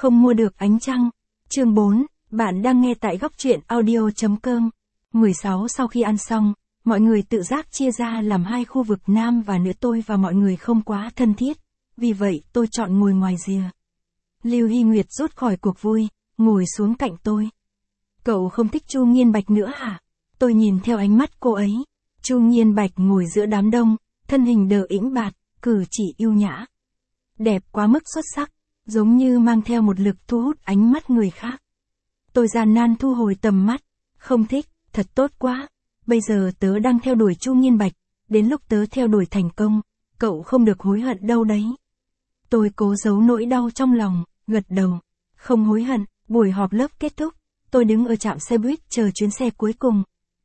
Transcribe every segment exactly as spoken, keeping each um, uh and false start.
Không mua được ánh trăng. Chương bốn, bạn đang nghe tại góc truyện audio chấm com. mười sáu Sau khi ăn xong, mọi người tự giác chia ra làm hai khu vực nam và nữ, tôi và mọi người không quá thân thiết, vì vậy tôi chọn ngồi ngoài rìa. Lưu Hy Nguyệt rút khỏi cuộc vui, ngồi xuống cạnh tôi. Cậu không thích Chu Nghiên Bạch nữa hả? Tôi nhìn theo ánh mắt cô ấy. Chu Nghiên Bạch ngồi giữa đám đông, thân hình đờ ĩnh bạt, cử chỉ yêu nhã. Đẹp quá mức xuất sắc, giống như mang theo một lực thu hút ánh mắt người khác. Tôi gian nan thu hồi tầm mắt, không thích, thật tốt quá. Bây giờ tớ đang theo đuổi Chu Nghiên Bạch, đến lúc tớ theo đuổi thành công, cậu không được hối hận đâu đấy. Tôi cố giấu nỗi đau trong lòng, gật đầu. Không hối hận. Buổi họp lớp kết thúc, tôi đứng ở trạm xe buýt chờ chuyến xe cuối cùng.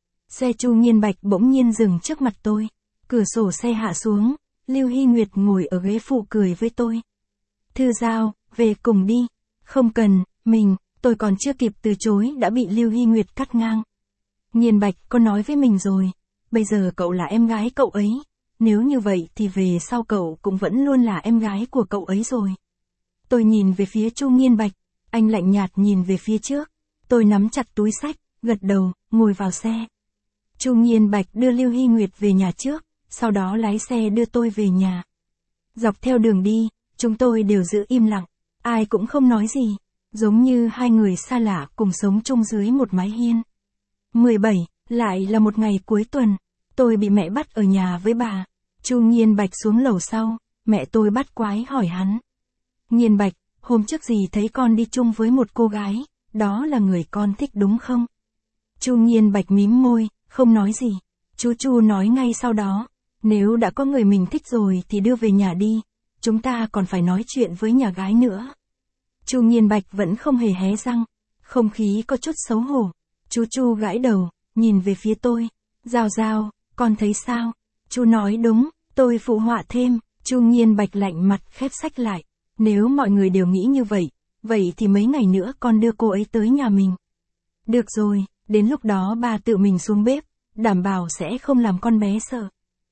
Xe Chu Nghiên Bạch bỗng nhiên dừng trước mặt tôi. Cửa sổ xe hạ xuống, Lưu Hy Nguyệt ngồi ở ghế phụ cười với tôi. Thư Giao, về cùng đi. Không cần, mình, tôi còn chưa kịp từ chối đã bị Lưu Hy Nguyệt cắt ngang. Nghiên Bạch có nói với mình rồi, bây giờ cậu là em gái cậu ấy. Nếu như vậy thì về sau cậu cũng vẫn luôn là em gái của cậu ấy rồi. Tôi nhìn về phía Chu Nghiên Bạch, anh lạnh nhạt nhìn về phía trước. Tôi nắm chặt túi xách, gật đầu, ngồi vào xe. Chu Nghiên Bạch đưa Lưu Hy Nguyệt về nhà trước, sau đó lái xe đưa tôi về nhà. Dọc theo đường đi, chúng tôi đều giữ im lặng, ai cũng không nói gì, giống như hai người xa lạ cùng sống chung dưới một mái hiên. mười bảy, lại là một ngày cuối tuần, tôi bị mẹ bắt ở nhà với bà. Chu Nghiên Bạch xuống lầu sau, mẹ tôi bắt quái hỏi hắn. Nghiên Bạch, hôm trước dì thấy con đi chung với một cô gái, đó là người con thích đúng không? Chu Nghiên Bạch mím môi, không nói gì. Chú Chu nói ngay sau đó, nếu đã có người mình thích rồi thì đưa về nhà đi, chúng ta còn phải nói chuyện với nhà gái nữa. Chu Nghiên Bạch vẫn không hề hé răng, không khí có chút xấu hổ. Chú Chu gãi đầu, nhìn về phía tôi. Giao Giao, con thấy sao? Chú nói đúng, tôi phụ họa thêm. Chu Nghiên Bạch lạnh mặt khép sách lại. Nếu mọi người đều nghĩ như vậy, vậy thì mấy ngày nữa con đưa cô ấy tới nhà mình. Được rồi, đến lúc đó bà tự mình xuống bếp, đảm bảo sẽ không làm con bé sợ.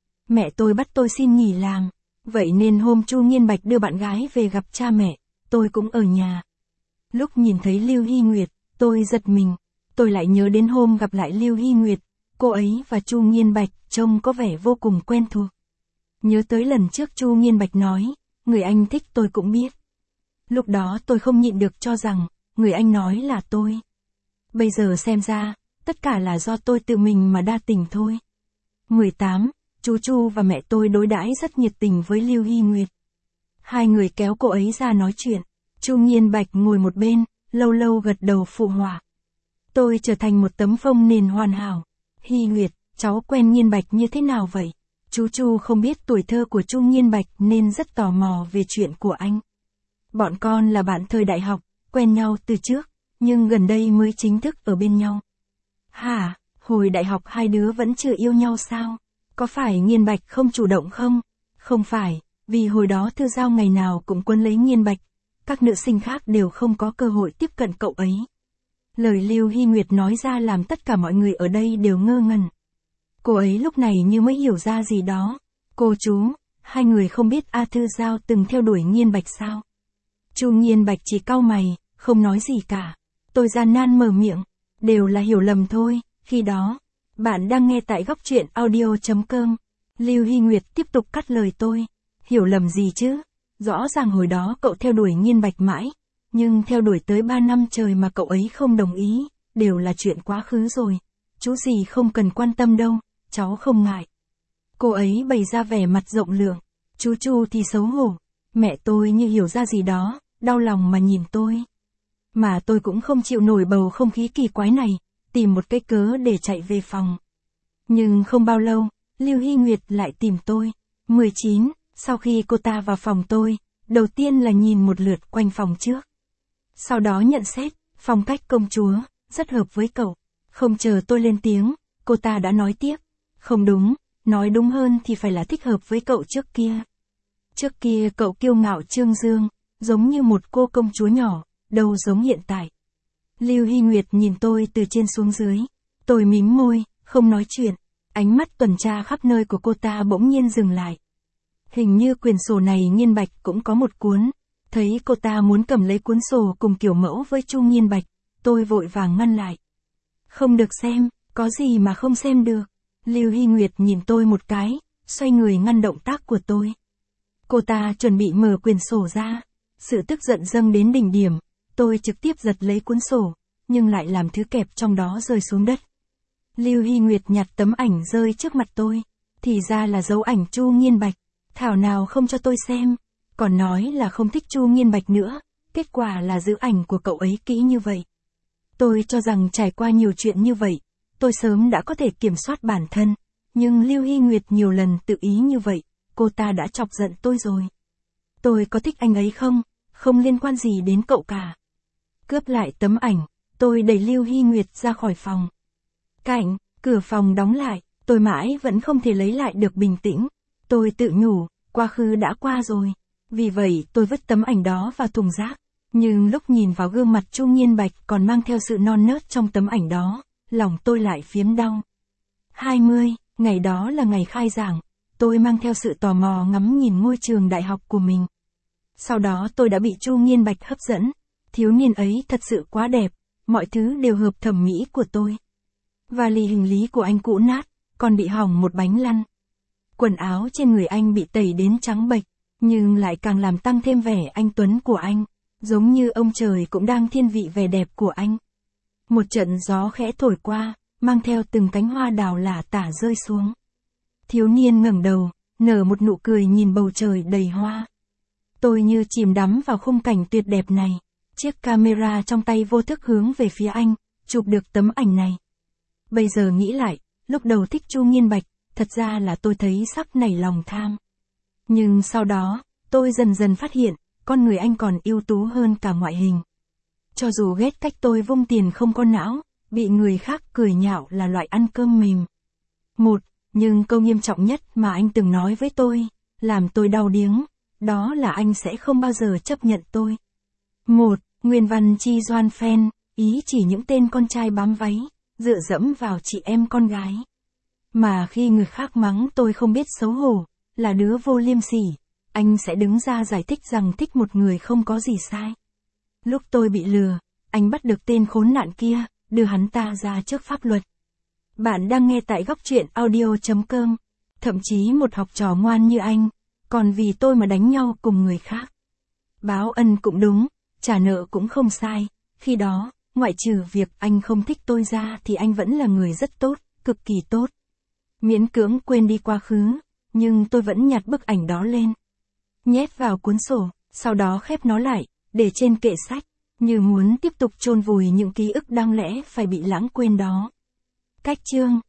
Mẹ tôi bắt tôi xin nghỉ làm, vậy nên hôm Chu Nghiên Bạch đưa bạn gái về gặp cha mẹ, tôi cũng ở nhà. Lúc nhìn thấy Lưu Hy Nguyệt, tôi giật mình, tôi lại nhớ đến hôm gặp lại Lưu Hy Nguyệt, cô ấy và Chu Nghiên Bạch trông có vẻ vô cùng quen thuộc. Nhớ tới lần trước Chu Nghiên Bạch nói, người anh thích tôi cũng biết. Lúc đó tôi không nhịn được cho rằng, người anh nói là tôi. Bây giờ xem ra, tất cả là do tôi tự mình mà đa tình thôi. mười tám, chú Chu và mẹ tôi đối đãi rất nhiệt tình với Lưu Hy Nguyệt. Hai người kéo cô ấy ra nói chuyện. Chu Nghiên Bạch ngồi một bên, lâu lâu gật đầu phụ họa. Tôi trở thành một tấm phông nền hoàn hảo. Hy Nguyệt, cháu quen Nghiên Bạch như thế nào vậy? Chú Chu không biết tuổi thơ của Chu Nghiên Bạch nên rất tò mò về chuyện của anh. Bọn con là bạn thời đại học, quen nhau từ trước, nhưng gần đây mới chính thức ở bên nhau. Hả, hồi đại học hai đứa vẫn chưa yêu nhau sao? Có phải Nghiên Bạch không chủ động không? Không phải, vì hồi đó Thư Giao ngày nào cũng quấn lấy Nghiên Bạch, các nữ sinh khác đều không có cơ hội tiếp cận cậu ấy. Lời Lưu Hy Nguyệt nói ra làm tất cả mọi người ở đây đều ngơ ngẩn. Cô ấy lúc này như mới hiểu ra gì đó. Cô chú, hai người không biết A Thư Giao từng theo đuổi Nghiên Bạch sao? Chu Nghiên Bạch chỉ cau mày, không nói gì cả. Tôi gian nan mở miệng, đều là hiểu lầm thôi, khi đó. Bạn đang nghe tại góc truyện audio chấm com. Lưu Hy Nguyệt tiếp tục cắt lời tôi. Hiểu lầm gì chứ? Rõ ràng hồi đó cậu theo đuổi Nghiên Bạch mãi, nhưng theo đuổi tới ba năm trời mà cậu ấy không đồng ý, đều là chuyện quá khứ rồi. Chú gì không cần quan tâm đâu, cháu không ngại. Cô ấy bày ra vẻ mặt rộng lượng, chú Chu thì xấu hổ. Mẹ tôi như hiểu ra gì đó, đau lòng mà nhìn tôi. Mà tôi cũng không chịu nổi bầu không khí kỳ quái này, tìm một cái cớ để chạy về phòng. Nhưng không bao lâu, Lưu Hy Nguyệt lại tìm tôi. mười chín, sau khi cô ta vào phòng tôi, đầu tiên là nhìn một lượt quanh phòng trước. Sau đó nhận xét, phong cách công chúa, rất hợp với cậu. Không chờ tôi lên tiếng, cô ta đã nói tiếp. Không đúng, nói đúng hơn thì phải là thích hợp với cậu trước kia. Trước kia cậu kiêu ngạo trương dương, giống như một cô công chúa nhỏ, đâu giống hiện tại. Lưu Hy Nguyệt nhìn tôi từ trên xuống dưới. Tôi mím môi, không nói chuyện. Ánh mắt tuần tra khắp nơi của cô ta bỗng nhiên dừng lại. Hình như quyển sổ này Nghiên Bạch cũng có một cuốn. Thấy cô ta muốn cầm lấy cuốn sổ cùng kiểu mẫu với Chu Nghiên Bạch, tôi vội vàng ngăn lại. Không được xem, có gì mà không xem được. Lưu Hy Nguyệt nhìn tôi một cái, xoay người ngăn động tác của tôi. Cô ta chuẩn bị mở quyển sổ ra. Sự tức giận dâng đến đỉnh điểm, tôi trực tiếp giật lấy cuốn sổ, nhưng lại làm thứ kẹp trong đó rơi xuống đất. Lưu Hy Nguyệt nhặt tấm ảnh rơi trước mặt tôi, thì ra là dấu ảnh Chu Nghiên Bạch, thảo nào không cho tôi xem, còn nói là không thích Chu Nghiên Bạch nữa, kết quả là giữ ảnh của cậu ấy kỹ như vậy. Tôi cho rằng trải qua nhiều chuyện như vậy, tôi sớm đã có thể kiểm soát bản thân, nhưng Lưu Hy Nguyệt nhiều lần tự ý như vậy, cô ta đã chọc giận tôi rồi. Tôi có thích anh ấy không? Không liên quan gì đến cậu cả. Cướp lại tấm ảnh, tôi đẩy Lưu Hy Nguyệt ra khỏi phòng. Cạnh, cửa phòng đóng lại, tôi mãi vẫn không thể lấy lại được bình tĩnh. Tôi tự nhủ, quá khứ đã qua rồi. Vì vậy tôi vứt tấm ảnh đó vào thùng rác. Nhưng lúc nhìn vào gương mặt Chu Nghiên Bạch còn mang theo sự non nớt trong tấm ảnh đó, lòng tôi lại phiếm đau. hai mươi, ngày đó là ngày khai giảng. Tôi mang theo sự tò mò ngắm nhìn ngôi trường đại học của mình. Sau đó tôi đã bị Chu Nghiên Bạch hấp dẫn. Thiếu niên ấy thật sự quá đẹp, mọi thứ đều hợp thẩm mỹ của tôi. Vali hành lý của anh cũ nát, còn bị hỏng một bánh lăn. Quần áo trên người anh bị tẩy đến trắng bệch, nhưng lại càng làm tăng thêm vẻ anh tuấn của anh, giống như ông trời cũng đang thiên vị vẻ đẹp của anh. Một trận gió khẽ thổi qua, mang theo từng cánh hoa đào lả tả rơi xuống. Thiếu niên ngẩng đầu, nở một nụ cười nhìn bầu trời đầy hoa. Tôi như chìm đắm vào khung cảnh tuyệt đẹp này. Chiếc camera trong tay vô thức hướng về phía anh, chụp được tấm ảnh này. Bây giờ nghĩ lại, lúc đầu thích Chu Nghiên Bạch, thật ra là tôi thấy sắc nảy lòng tham. Nhưng sau đó, tôi dần dần phát hiện, con người anh còn ưu tú hơn cả ngoại hình. Cho dù ghét cách tôi vung tiền không có não, bị người khác cười nhạo là loại ăn cơm mềm. Một, nhưng câu nghiêm trọng nhất mà anh từng nói với tôi, làm tôi đau điếng, đó là anh sẽ không bao giờ chấp nhận tôi. Một, nguyên văn chi doan phen, ý chỉ những tên con trai bám váy, dựa dẫm vào chị em con gái. Mà khi người khác mắng tôi không biết xấu hổ, là đứa vô liêm sỉ, anh sẽ đứng ra giải thích rằng thích một người không có gì sai. Lúc tôi bị lừa, anh bắt được tên khốn nạn kia, đưa hắn ta ra trước pháp luật. Bạn đang nghe tại góc truyện audio chấm com. Thậm chí một học trò ngoan như anh, còn vì tôi mà đánh nhau cùng người khác. Báo ân cũng đúng, trả nợ cũng không sai, khi đó, ngoại trừ việc anh không thích tôi ra thì anh vẫn là người rất tốt, cực kỳ tốt. Miễn cưỡng quên đi quá khứ, nhưng tôi vẫn nhặt bức ảnh đó lên. Nhét vào cuốn sổ, sau đó khép nó lại, để trên kệ sách, như muốn tiếp tục chôn vùi những ký ức đáng lẽ phải bị lãng quên đó. Cách chương